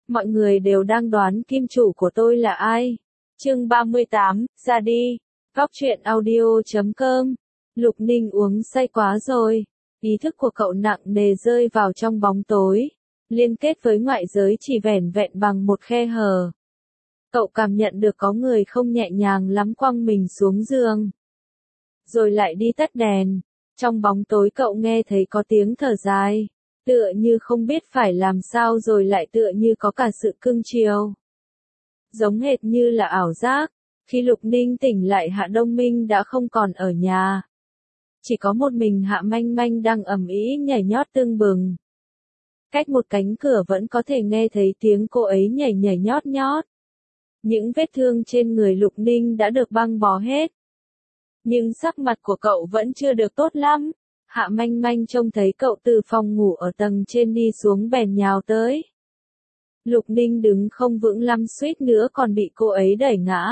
Mọi người đều đang đoán kim chủ của tôi là ai. Chương 38, ra đi. Góc truyện audio.com. Lục Ninh uống say quá rồi. Ý thức của cậu nặng nề rơi vào trong bóng tối. Liên kết với ngoại giới chỉ vẻn vẹn bằng một khe hở. Cậu cảm nhận được có người không nhẹ nhàng lắm quăng mình xuống giường. Rồi lại đi tắt đèn. Trong bóng tối cậu nghe thấy có tiếng thở dài. Tựa như không biết phải làm sao rồi lại tựa như có cả sự cưng chiều. Giống hệt như là ảo giác. Khi Lục Ninh tỉnh lại Hạ Đông Minh đã không còn ở nhà. Chỉ có một mình Hạ Manh Manh đang ầm ĩ nhảy nhót tưng bừng. Cách một cánh cửa vẫn có thể nghe thấy tiếng cô ấy nhảy nhảy nhót nhót. Những vết thương trên người Lục Ninh đã được băng bó hết. Nhưng sắc mặt của cậu vẫn chưa được tốt lắm. Hạ Manh Manh trông thấy cậu từ phòng ngủ ở tầng trên đi xuống bèn nhào tới. Lục Ninh đứng không vững lắm suýt nữa còn bị cô ấy đẩy ngã.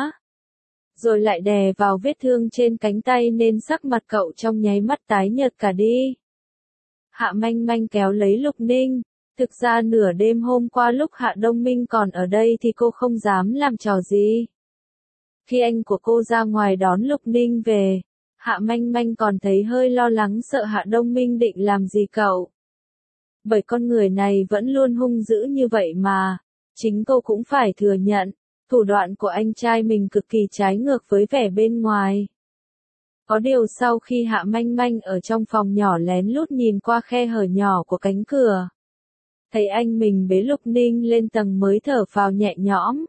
Rồi lại đè vào vết thương trên cánh tay nên sắc mặt cậu trong nháy mắt tái nhợt cả đi. Hạ Manh Manh kéo lấy Lục Ninh. Thực ra nửa đêm hôm qua lúc Hạ Đông Minh còn ở đây thì cô không dám làm trò gì. Khi anh của cô ra ngoài đón Lục Ninh về, Hạ Manh Manh còn thấy hơi lo lắng sợ Hạ Đông Minh định làm gì cậu. Bởi con người này vẫn luôn hung dữ như vậy mà, chính cô cũng phải thừa nhận, thủ đoạn của anh trai mình cực kỳ trái ngược với vẻ bên ngoài. Có điều sau khi Hạ Manh Manh ở trong phòng nhỏ lén lút nhìn qua khe hở nhỏ của cánh cửa, thấy anh mình bế Lục Ninh lên tầng mới thở phào nhẹ nhõm.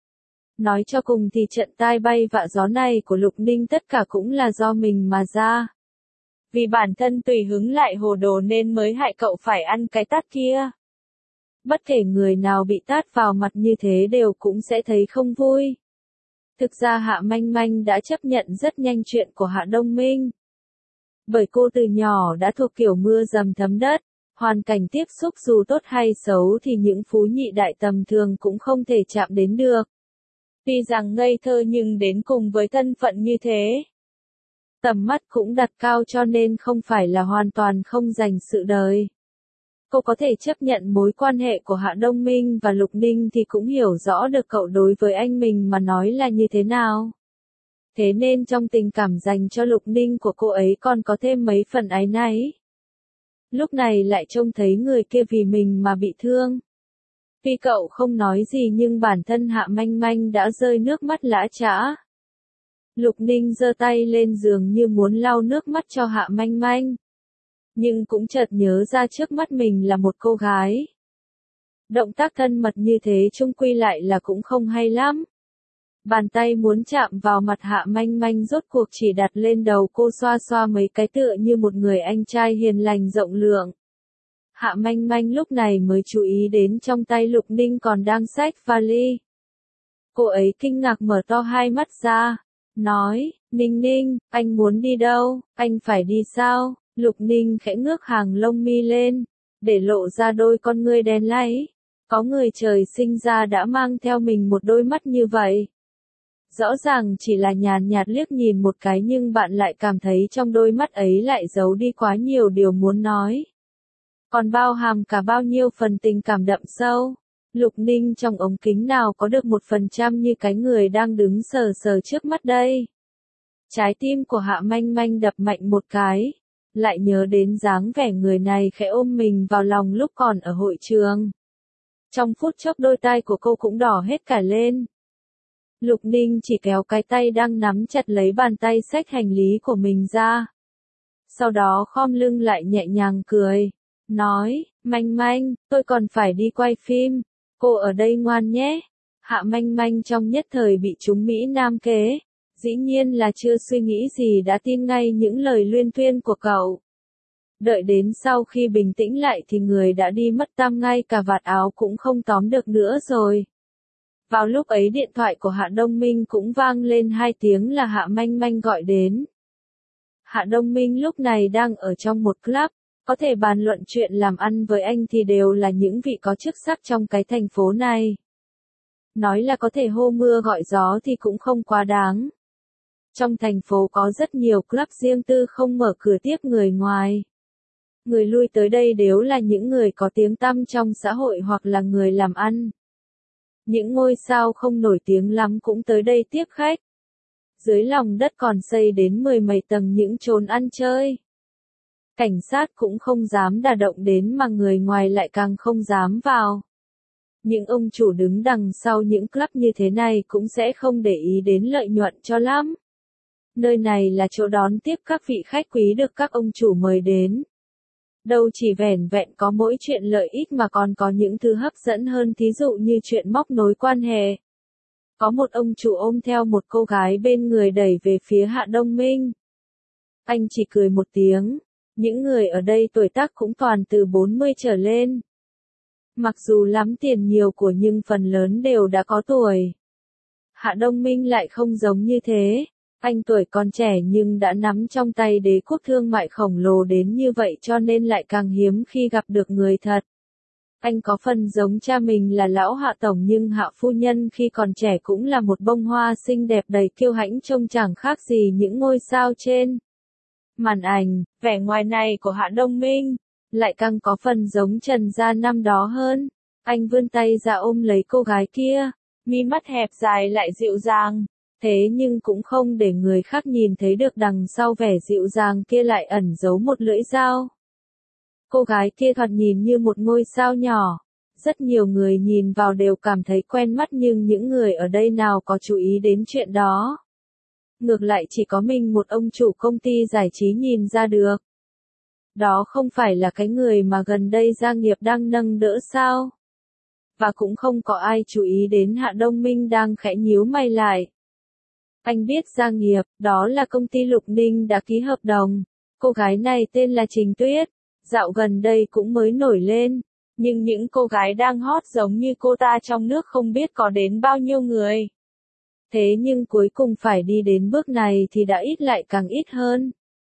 Nói cho cùng thì trận tai bay vạ gió này của Lục Ninh tất cả cũng là do mình mà ra. Vì bản thân tùy hứng lại hồ đồ nên mới hại cậu phải ăn cái tát kia. Bất kể người nào bị tát vào mặt như thế đều cũng sẽ thấy không vui. Thực ra Hạ Manh Manh đã chấp nhận rất nhanh chuyện của Hạ Đông Minh. Bởi cô từ nhỏ đã thuộc kiểu mưa dầm thấm đất, hoàn cảnh tiếp xúc dù tốt hay xấu thì những phú nhị đại tầm thường cũng không thể chạm đến được. Tuy rằng ngây thơ nhưng đến cùng với thân phận như thế, tầm mắt cũng đặt cao cho nên không phải là hoàn toàn không dành sự đời. Cô có thể chấp nhận mối quan hệ của Hạ Đông Minh và Lục Ninh thì cũng hiểu rõ được cậu đối với anh mình mà nói là như thế nào. Thế nên trong tình cảm dành cho Lục Ninh của cô ấy còn có thêm mấy phần áy náy. Lúc này lại trông thấy người kia vì mình mà bị thương. Tuy cậu không nói gì nhưng bản thân Hạ Manh Manh đã rơi nước mắt lã chã. Lục Ninh giơ tay lên giường như muốn lau nước mắt cho Hạ Manh Manh. Nhưng cũng chợt nhớ ra trước mắt mình là một cô gái. Động tác thân mật như thế chung quy lại là cũng không hay lắm. Bàn tay muốn chạm vào mặt Hạ Manh Manh rốt cuộc chỉ đặt lên đầu cô xoa xoa mấy cái tựa như một người anh trai hiền lành rộng lượng. Hạ Manh Manh lúc này mới chú ý đến trong tay Lục Ninh còn đang xách vali. Cô ấy kinh ngạc mở to hai mắt ra, nói, Ninh Ninh, anh muốn đi đâu, anh phải đi sao? Lục Ninh khẽ ngước hàng lông mi lên, để lộ ra đôi con ngươi đen láy. Có người trời sinh ra đã mang theo mình một đôi mắt như vậy. Rõ ràng chỉ là nhàn nhạt liếc nhìn một cái nhưng bạn lại cảm thấy trong đôi mắt ấy lại giấu đi quá nhiều điều muốn nói. Còn bao hàm cả bao nhiêu phần tình cảm đậm sâu. Lục Ninh trong ống kính nào có được 1% như cái người đang đứng sờ sờ trước mắt đây. Trái tim của Hạ Manh Manh đập mạnh một cái. Lại nhớ đến dáng vẻ người này khẽ ôm mình vào lòng lúc còn ở hội trường. Trong phút chốc đôi tai của cô cũng đỏ hết cả lên. Lục Ninh chỉ kéo cái tay đang nắm chặt lấy bàn tay xách hành lý của mình ra. Sau đó khom lưng lại nhẹ nhàng cười. Nói, Manh Manh, tôi còn phải đi quay phim. Cô ở đây ngoan nhé. Hạ Manh Manh trong nhất thời bị trúng Mỹ Nam kế. Dĩ nhiên là chưa suy nghĩ gì đã tin ngay những lời luyên thuyên của cậu. Đợi đến sau khi bình tĩnh lại thì người đã đi mất tăm ngay cả vạt áo cũng không tóm được nữa rồi. Vào lúc ấy điện thoại của Hạ Đông Minh cũng vang lên 2 tiếng là Hạ Manh Manh gọi đến. Hạ Đông Minh lúc này đang ở trong một club, có thể bàn luận chuyện làm ăn với anh thì đều là những vị có chức sắc trong cái thành phố này. Nói là có thể hô mưa gọi gió thì cũng không quá đáng. Trong thành phố có rất nhiều club riêng tư không mở cửa tiếp người ngoài. Người lui tới đây đều là những người có tiếng tăm trong xã hội hoặc là người làm ăn. Những ngôi sao không nổi tiếng lắm cũng tới đây tiếp khách. Dưới lòng đất còn xây đến 10 mấy tầng những chốn ăn chơi. Cảnh sát cũng không dám đả động đến mà người ngoài lại càng không dám vào. Những ông chủ đứng đằng sau những club như thế này cũng sẽ không để ý đến lợi nhuận cho lắm. Nơi này là chỗ đón tiếp các vị khách quý được các ông chủ mời đến. Đâu chỉ vẻn vẹn có mỗi chuyện lợi ích mà còn có những thứ hấp dẫn hơn, thí dụ như chuyện móc nối quan hệ. Có một ông chủ ôm theo một cô gái bên người đẩy về phía Hạ Đông Minh. Anh chỉ cười một tiếng. Những người ở đây tuổi tác cũng toàn từ 40 trở lên. Mặc dù lắm tiền nhiều của nhưng phần lớn đều đã có tuổi. Hạ Đông Minh lại không giống như thế. Anh tuổi còn trẻ nhưng đã nắm trong tay đế quốc thương mại khổng lồ đến như vậy cho nên lại càng hiếm khi gặp được người thật. Anh có phần giống cha mình là lão Hạ Tổng nhưng Hạ Phu Nhân khi còn trẻ cũng là một bông hoa xinh đẹp đầy kiêu hãnh trông chẳng khác gì những ngôi sao trên màn ảnh. Vẻ ngoài này của Hạ Đông Minh lại càng có phần giống Trần Gia năm đó hơn. Anh vươn tay ra ôm lấy cô gái kia, mi mắt hẹp dài lại dịu dàng. Thế nhưng cũng không để người khác nhìn thấy được đằng sau vẻ dịu dàng kia lại ẩn giấu một lưỡi dao. Cô gái kia thoạt nhìn như một ngôi sao nhỏ. Rất nhiều người nhìn vào đều cảm thấy quen mắt nhưng những người ở đây nào có chú ý đến chuyện đó. Ngược lại chỉ có mình một ông chủ công ty giải trí nhìn ra được. Đó không phải là cái người mà gần đây Gia Nghiệp đang nâng đỡ sao? Và cũng không có ai chú ý đến Hạ Đông Minh đang khẽ nhíu mày lại. Anh biết Gia Nghiệp, đó là công ty Lục Ninh đã ký hợp đồng. Cô gái này tên là Trình Tuyết. Dạo gần đây cũng mới nổi lên. Nhưng những cô gái đang hot giống như cô ta trong nước không biết có đến bao nhiêu người. Thế nhưng cuối cùng phải đi đến bước này thì đã ít lại càng ít hơn.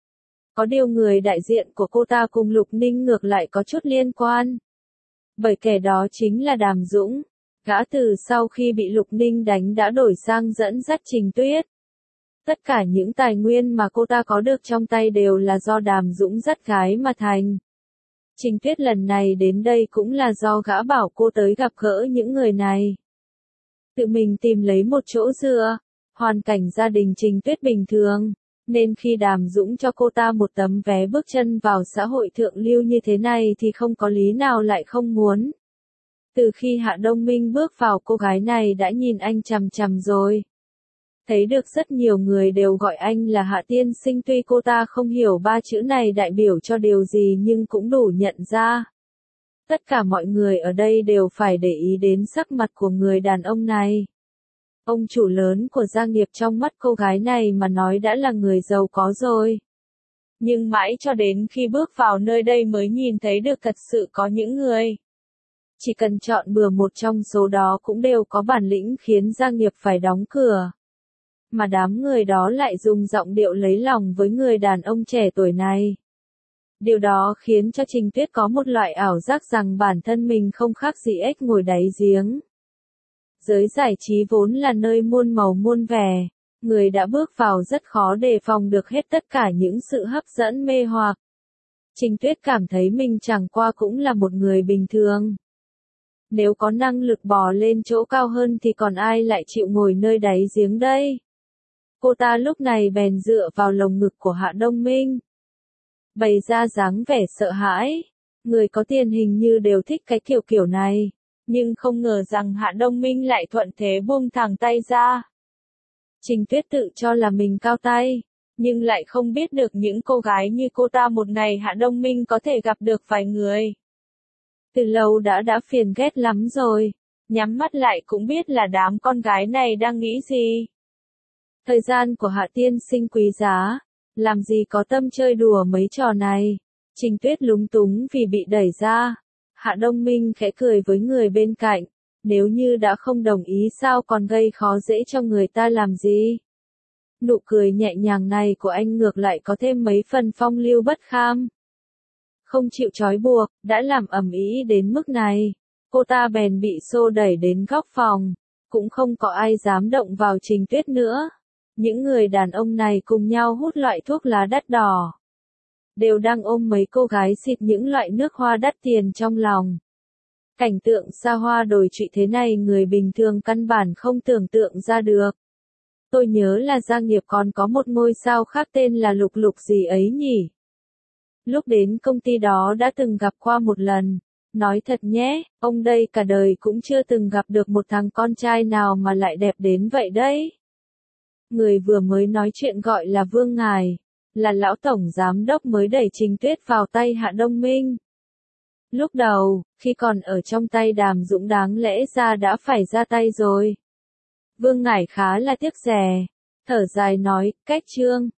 Có điều người đại diện của cô ta cùng Lục Ninh ngược lại có chút liên quan. Bởi kẻ đó chính là Đàm Dũng. Gã từ sau khi bị Lục Ninh đánh đã đổi sang dẫn dắt Trình Tuyết. Tất cả những tài nguyên mà cô ta có được trong tay đều là do Đàm Dũng dắt gái mà thành. Trình Tuyết lần này đến đây cũng là do gã bảo cô tới gặp gỡ những người này. Tự mình tìm lấy một chỗ dựa. Hoàn cảnh gia đình Trình Tuyết bình thường. Nên khi Đàm Dũng cho cô ta một tấm vé bước chân vào xã hội thượng lưu như thế này thì không có lý nào lại không muốn. Từ khi Hạ Đông Minh bước vào cô gái này đã nhìn anh chằm chằm rồi. Thấy được rất nhiều người đều gọi anh là Hạ Tiên Sinh, tuy cô ta không hiểu ba chữ này đại biểu cho điều gì nhưng cũng đủ nhận ra. Tất cả mọi người ở đây đều phải để ý đến sắc mặt của người đàn ông này. Ông chủ lớn của Gia Nghiệp trong mắt cô gái này mà nói đã là người giàu có rồi. Nhưng mãi cho đến khi bước vào nơi đây mới nhìn thấy được thật sự có những người. Chỉ cần chọn bừa một trong số đó cũng đều có bản lĩnh khiến Gia Nghiệp phải đóng cửa. Mà đám người đó lại dùng giọng điệu lấy lòng với người đàn ông trẻ tuổi này. Điều đó khiến cho Trình Tuyết có một loại ảo giác rằng bản thân mình không khác gì ếch ngồi đáy giếng. Giới giải trí vốn là nơi muôn màu muôn vẻ, người đã bước vào rất khó đề phòng được hết tất cả những sự hấp dẫn mê hoặc. Trình Tuyết cảm thấy mình chẳng qua cũng là một người bình thường. Nếu có năng lực bò lên chỗ cao hơn thì còn ai lại chịu ngồi nơi đáy giếng đây? Cô ta lúc này bèn dựa vào lồng ngực của Hạ Đông Minh. Bày ra dáng vẻ sợ hãi. Người có tiền hình như đều thích cái kiểu này. Nhưng không ngờ rằng Hạ Đông Minh lại thuận thế buông thẳng tay ra. Trình Tuyết tự cho là mình cao tay. Nhưng lại không biết được những cô gái như cô ta một ngày Hạ Đông Minh có thể gặp được vài người. Từ lâu đã phiền ghét lắm rồi. Nhắm mắt lại cũng biết là đám con gái này đang nghĩ gì. Thời gian của Hạ Tiên Sinh quý giá. Làm gì có tâm chơi đùa mấy trò này. Trình Tuyết lúng túng vì bị đẩy ra. Hạ Đông Minh khẽ cười với người bên cạnh. Nếu như đã không đồng ý sao còn gây khó dễ cho người ta làm gì. Nụ cười nhẹ nhàng này của anh ngược lại có thêm mấy phần phong lưu bất kham. Không chịu trói buộc, đã làm ầm ĩ đến mức này. Cô ta bèn bị xô đẩy đến góc phòng. Cũng không có ai dám động vào Trình Tuyết nữa. Những người đàn ông này cùng nhau hút loại thuốc lá đắt đỏ. Đều đang ôm mấy cô gái xịt những loại nước hoa đắt tiền trong lòng. Cảnh tượng xa hoa đồi trụy thế này người bình thường căn bản không tưởng tượng ra được. Tôi nhớ là Gia Nghiệp còn có một ngôi sao khác tên là Lục Lục gì ấy nhỉ? Lúc đến công ty đó đã từng gặp qua một lần. Nói thật nhé, ông đây cả đời cũng chưa từng gặp được một thằng con trai nào mà lại đẹp đến vậy đấy. Người vừa mới nói chuyện gọi là Vương Ngài, là lão tổng giám đốc mới đẩy Trình Tuyết vào tay Hạ Đông Minh. Lúc đầu, khi còn ở trong tay Đàm Dũng đáng lẽ ra đã phải ra tay rồi. Vương Ngải khá là tiếc rẻ, thở dài nói, cách Trương